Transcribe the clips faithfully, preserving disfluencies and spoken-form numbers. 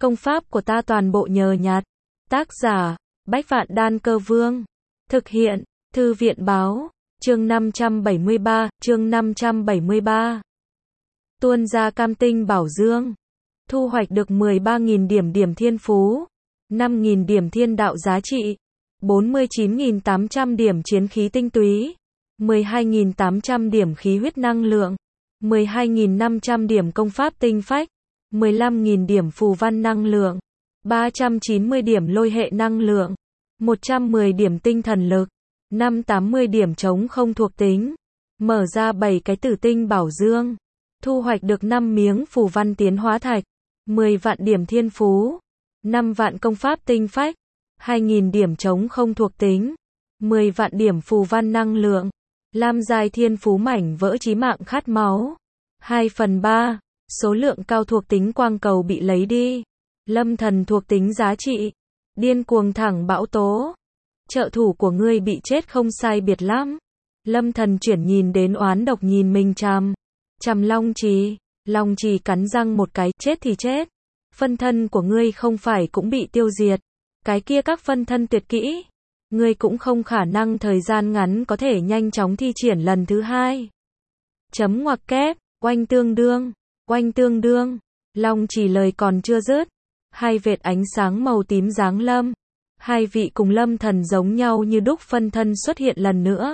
Công pháp của ta toàn bộ nhờ nhặt. Tác giả, Bách Vạn Đan Cơ Vương. Thực hiện, Thư viện Báo. Chương năm trăm bảy mươi ba, chương năm trăm bảy mươi ba. Tuôn ra cam tinh bảo dương. Thu hoạch được mười ba nghìn điểm điểm thiên phú, năm nghìn điểm thiên đạo giá trị, bốn mươi chín nghìn tám trăm điểm chiến khí tinh túy, mười hai nghìn tám trăm điểm khí huyết năng lượng, mười hai nghìn năm trăm điểm công pháp tinh phách, mười lăm nghìn điểm phù văn năng lượng, ba trăm chín mươi điểm lôi hệ năng lượng, một trăm mười điểm tinh thần lực, năm trăm tám mươi điểm trống không thuộc tính. Mở ra bảy cái tử tinh bảo dương. Thu hoạch được năm miếng phù văn tiến hóa thạch, mười vạn điểm thiên phú, năm vạn công pháp tinh phách, hai nghìn điểm trống không thuộc tính, mười vạn điểm phù văn năng lượng, lam giai thiên phú mảnh vỡ chí mạng khát máu, hai phần ba, số lượng cao thuộc tính quang cầu bị lấy đi, lâm thần thuộc tính giá trị, điên cuồng thẳng bão tố, trợ thủ của ngươi bị chết không sai biệt lắm. Lâm thần chuyển nhìn đến oán độc nhìn mình chằm chằm Long Trì, Long Trì cắn răng một cái, chết thì chết. Phân thân của ngươi không phải cũng bị tiêu diệt. Cái kia các phân thân tuyệt kỹ, ngươi cũng không khả năng thời gian ngắn có thể nhanh chóng thi triển lần thứ hai. Chấm ngoặc kép, oanh tương đương, oanh tương đương. Long Trì lời còn chưa dứt, hai vệt ánh sáng màu tím giáng lâm. Hai vị cùng lâm thần giống nhau như đúc phân thân xuất hiện lần nữa.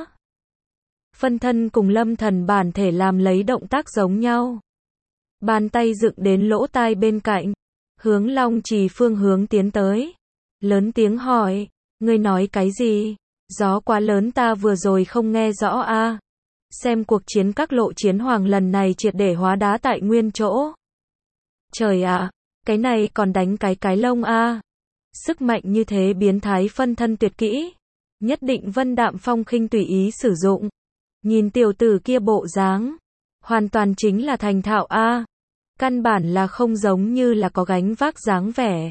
Phân thân cùng lâm thần bản thể làm lấy động tác giống nhau. Bàn tay dựng đến lỗ tai bên cạnh, hướng Long Trì phương hướng tiến tới. Lớn tiếng hỏi, ngươi nói cái gì? Gió quá lớn ta vừa rồi không nghe rõ a. À. Xem cuộc chiến các lộ chiến hoàng lần này triệt để hóa đá tại nguyên chỗ. Trời ạ, à, cái này còn đánh cái cái lông a. À. Sức mạnh như thế biến thái phân thân tuyệt kỹ, nhất định Vân Đạm Phong khinh tùy ý sử dụng. Nhìn tiểu tử kia bộ dáng, hoàn toàn chính là thành thạo a. Căn bản là không giống như là có gánh vác dáng vẻ.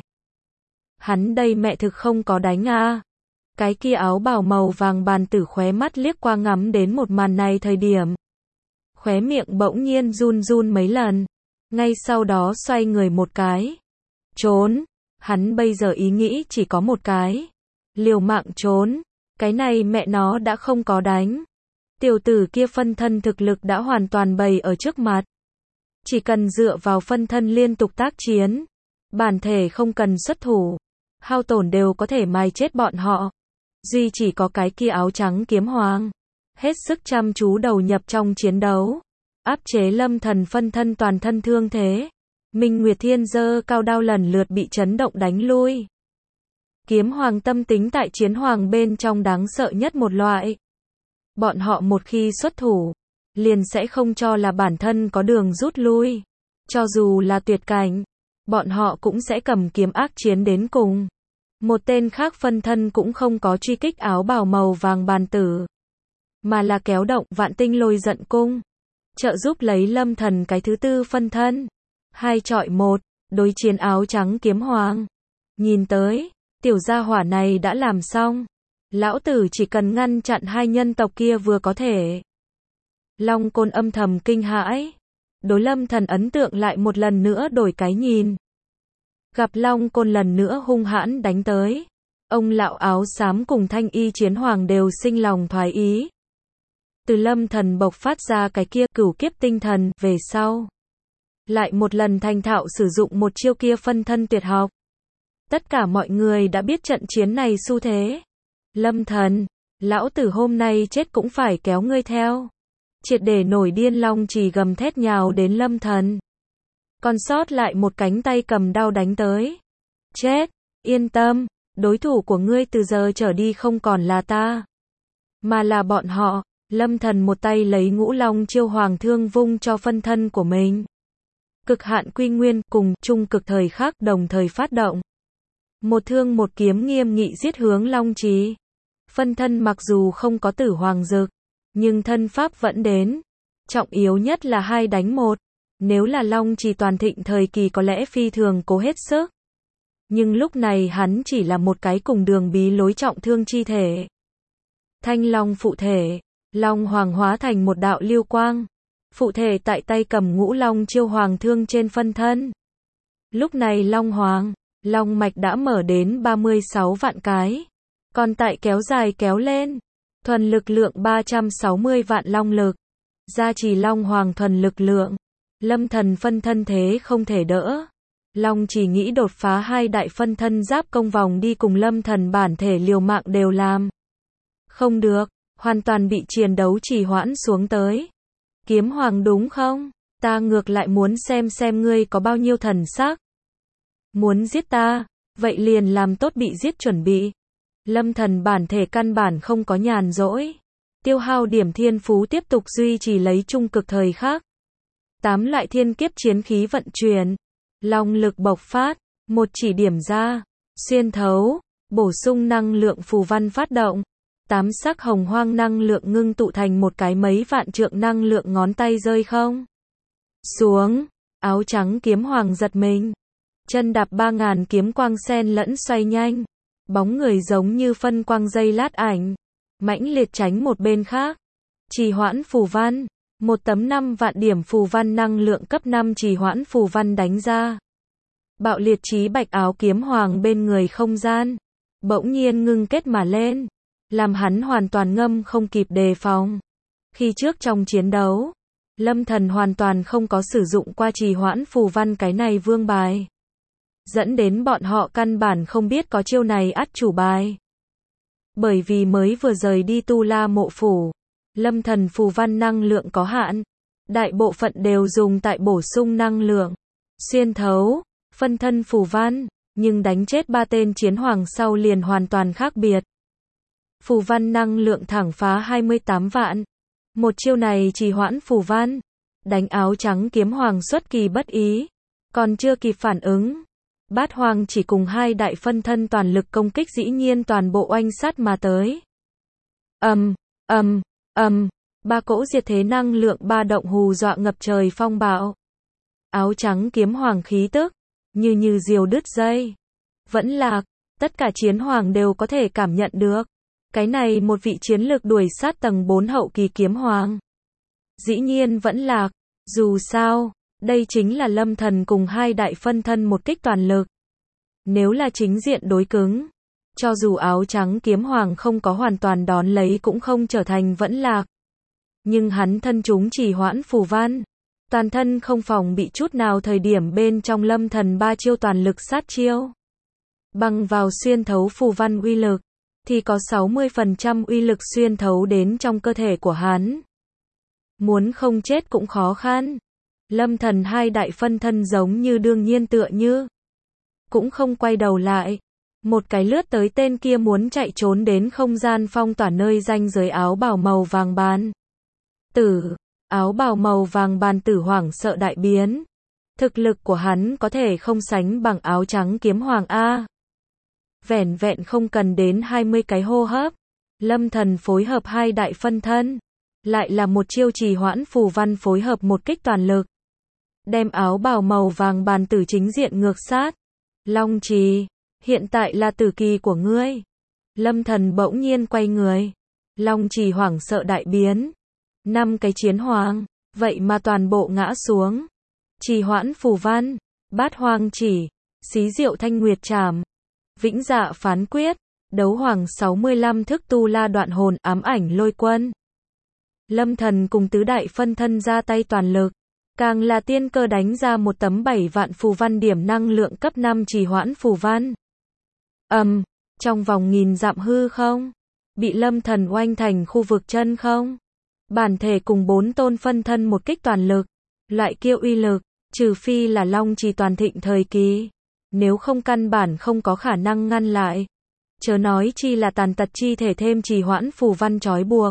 Hắn đây mẹ thực không có đánh a. Cái kia áo bào màu vàng bàn tử khóe mắt liếc qua ngắm đến một màn này thời điểm. Khóe miệng bỗng nhiên run run mấy lần. Ngay sau đó xoay người một cái. Trốn. Hắn bây giờ ý nghĩ chỉ có một cái. Liều mạng trốn. Cái này mẹ nó đã không có đánh. Tiểu tử kia phân thân thực lực đã hoàn toàn bày ở trước mặt. Chỉ cần dựa vào phân thân liên tục tác chiến. Bản thể không cần xuất thủ. Hao tổn đều có thể mài chết bọn họ. Duy chỉ có cái kia áo trắng kiếm hoàng. Hết sức chăm chú đầu nhập trong chiến đấu. Áp chế lâm thần phân thân toàn thân thương thế. Minh Nguyệt Thiên giơ cao đao lần lượt bị chấn động đánh lui. Kiếm hoàng tâm tính tại chiến hoàng bên trong đáng sợ nhất một loại. Bọn họ một khi xuất thủ, liền sẽ không cho là bản thân có đường rút lui. Cho dù là tuyệt cảnh, bọn họ cũng sẽ cầm kiếm ác chiến đến cùng. Một tên khác phân thân cũng không có truy kích áo bào màu vàng bàn tử, mà là kéo động vạn tinh lôi giận cung, trợ giúp lấy lâm thần cái thứ tư phân thân. Hai chọi một, đối chiến áo trắng kiếm hoàng. Nhìn tới, tiểu gia hỏa này đã làm xong. Lão tử chỉ cần ngăn chặn hai nhân tộc kia vừa có thể. Long Côn âm thầm kinh hãi. Đối lâm thần ấn tượng lại một lần nữa đổi cái nhìn. Gặp Long Côn lần nữa hung hãn đánh tới. Ông lão áo xám cùng thanh y chiến hoàng đều sinh lòng thoái ý. Từ lâm thần bộc phát ra cái kia cửu kiếp tinh thần về sau. Lại một lần thành thạo sử dụng một chiêu kia phân thân tuyệt học. Tất cả mọi người đã biết trận chiến này xu thế. Lâm thần, lão tử hôm nay chết cũng phải kéo ngươi theo. Triệt để nổi điên Long Trì gầm thét nhào đến lâm thần. Còn sót lại một cánh tay cầm đao đánh tới. Chết, yên tâm, đối thủ của ngươi từ giờ trở đi không còn là ta, mà là bọn họ. Lâm thần một tay lấy ngũ long chiêu hoàng thương vung cho phân thân của mình. Cực hạn quy nguyên cùng trung cực thời khắc đồng thời phát động. Một thương một kiếm nghiêm nghị giết hướng Long Trì. Phân thân mặc dù không có tử hoàng dực, nhưng thân pháp vẫn đến. Trọng yếu nhất là hai đánh một. Nếu là Long Trì toàn thịnh thời kỳ có lẽ phi thường cố hết sức. Nhưng lúc này hắn chỉ là một cái cùng đường bí lối trọng thương chi thể. Thanh long phụ thể, long hoàng hóa thành một đạo lưu quang. Phụ thể tại tay cầm ngũ long chiêu hoàng thương trên phân thân. Lúc này Long Hoàng, Long mạch đã mở đến ba mươi sáu vạn cái. Còn tại kéo dài kéo lên. Thuần lực lượng ba trăm sáu mươi vạn long lực. Gia trì Long Hoàng thuần lực lượng. Lâm Thần phân thân thế không thể đỡ. Long chỉ nghĩ đột phá hai đại phân thân giáp công vòng đi cùng Lâm Thần bản thể liều mạng đều làm. Không được, hoàn toàn bị chiến đấu trì hoãn xuống tới. Kiếm Hoàng đúng không? Ta ngược lại muốn xem xem ngươi có bao nhiêu thần sắc. Muốn giết ta, vậy liền làm tốt bị giết chuẩn bị. Lâm Thần bản thể căn bản không có nhàn rỗi. Tiêu hao điểm thiên phú tiếp tục duy trì lấy trung cực thời khắc. Tám loại thiên kiếp chiến khí vận chuyển. Long lực bộc phát, một chỉ điểm ra, xuyên thấu, bổ sung năng lượng phù văn phát động. Tám sắc hồng hoang năng lượng ngưng tụ thành một cái mấy vạn trượng năng lượng ngón tay rơi không. Xuống, áo trắng kiếm hoàng giật mình. Chân đạp ba ngàn kiếm quang sen lẫn xoay nhanh. Bóng người giống như phân quang dây lát ảnh. Mãnh liệt tránh một bên khác. Trì hoãn phù văn. Một tấm năm vạn điểm phù văn năng lượng cấp năm trì hoãn phù văn đánh ra. Bạo liệt chí bạch áo kiếm hoàng bên người không gian. Bỗng nhiên ngưng kết mà lên. Làm hắn hoàn toàn ngâm không kịp đề phòng. Khi trước trong chiến đấu, Lâm Thần hoàn toàn không có sử dụng qua trì hoãn phù văn cái này vương bài. Dẫn đến bọn họ căn bản không biết có chiêu này ắt chủ bài. Bởi vì mới vừa rời đi Tu La mộ phủ, Lâm Thần phù văn năng lượng có hạn. Đại bộ phận đều dùng tại bổ sung năng lượng. Xuyên thấu, phân thân phù văn, nhưng đánh chết ba tên chiến hoàng sau liền hoàn toàn khác biệt. Phù văn năng lượng thẳng phá hai mươi tám vạn. Một chiêu này trì hoãn phù văn. Đánh áo trắng kiếm hoàng xuất kỳ bất ý. Còn chưa kịp phản ứng. Bát hoàng chỉ cùng hai đại phân thân toàn lực công kích dĩ nhiên toàn bộ oanh sát mà tới. Ầm, ầm, ầm, ba cỗ diệt thế năng lượng ba động hù dọa ngập trời phong bạo. Áo trắng kiếm hoàng khí tức, như như diều đứt dây. Vẫn lạc, tất cả chiến hoàng đều có thể cảm nhận được. Cái này một vị chiến lược đuổi sát tầng bốn hậu kỳ kiếm hoàng. Dĩ nhiên vẫn lạc, dù sao, đây chính là Lâm Thần cùng hai đại phân thân một kích toàn lực. Nếu là chính diện đối cứng, cho dù áo trắng kiếm hoàng không có hoàn toàn đón lấy cũng không trở thành vẫn lạc. Nhưng hắn thân chúng chỉ hoãn phù văn. Toàn thân không phòng bị chút nào thời điểm bên trong Lâm Thần ba chiêu toàn lực sát chiêu. Bằng vào xuyên thấu phù văn uy lực, thì có sáu mươi phần trăm uy lực xuyên thấu đến trong cơ thể của hắn. Muốn không chết cũng khó khăn. Lâm Thần hai đại phân thân giống như đương nhiên tựa như. Cũng không quay đầu lại. Một cái lướt tới tên kia muốn chạy trốn đến không gian phong tỏa nơi ranh giới áo bào màu vàng bàn tử. Áo bào màu vàng bàn tử hoảng sợ đại biến. Thực lực của hắn có thể không sánh bằng áo trắng kiếm hoàng A. Vẻn vẹn không cần đến hai mươi cái hô hấp. Lâm Thần phối hợp hai đại phân thân. Lại là một chiêu trì hoãn phù văn phối hợp một kích toàn lực. Đem áo bào màu vàng bàn tử chính diện ngược sát. Long trì, hiện tại là tử kỳ của ngươi. Lâm Thần bỗng nhiên quay người. Long trì hoảng sợ đại biến. Năm cái chiến hoàng, vậy mà toàn bộ ngã xuống. Trì hoãn phù văn, bát hoang chỉ, xí diệu thanh nguyệt trảm, vĩnh dạ phán quyết, đấu hoàng sáu mươi lăm thức tu la đoạn hồn ám ảnh lôi quân. Lâm Thần cùng tứ đại phân thân ra tay toàn lực. Càng là tiên cơ đánh ra một tấm bảy vạn phù văn điểm năng lượng cấp năm trì hoãn phù văn. Ầm, um, trong vòng nghìn dặm hư không, bị Lâm Thần oanh thành khu vực chân không. Bản thể cùng bốn tôn phân thân một kích toàn lực. Loại kia uy lực, trừ phi là Long trì toàn thịnh thời kỳ. Nếu không căn bản không có khả năng ngăn lại. Chớ nói chi là tàn tật chi thể thêm trì hoãn phù văn trói buộc.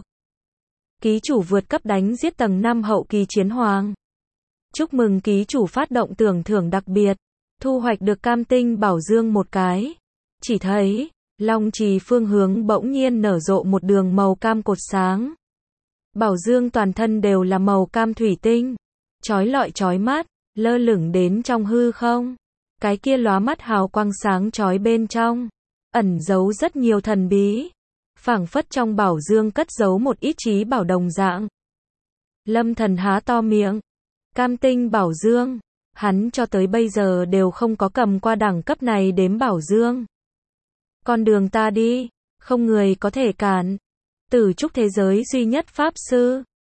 Ký chủ vượt cấp đánh giết tầng năm hậu kỳ chiến hoàng. Chúc mừng ký chủ phát động tưởng thưởng đặc biệt. Thu hoạch được cam tinh bảo dương một cái. Chỉ thấy, Long trì phương hướng bỗng nhiên nở rộ một đường màu cam cột sáng. Bảo dương toàn thân đều là màu cam thủy tinh. Chói lọi chói mắt, lơ lửng đến trong hư không. Cái kia lóa mắt hào quang sáng chói bên trong. Ẩn giấu rất nhiều thần bí. Phảng phất trong bảo dương cất giấu một ít trí bảo đồng dạng. Lâm Thần há to miệng. Cam tinh bảo dương. hắn cho tới bây giờ đều không có cầm qua đẳng cấp này đếm bảo dương. Con đường ta đi, không người có thể cản. Tử trúc thế giới duy nhất pháp sư.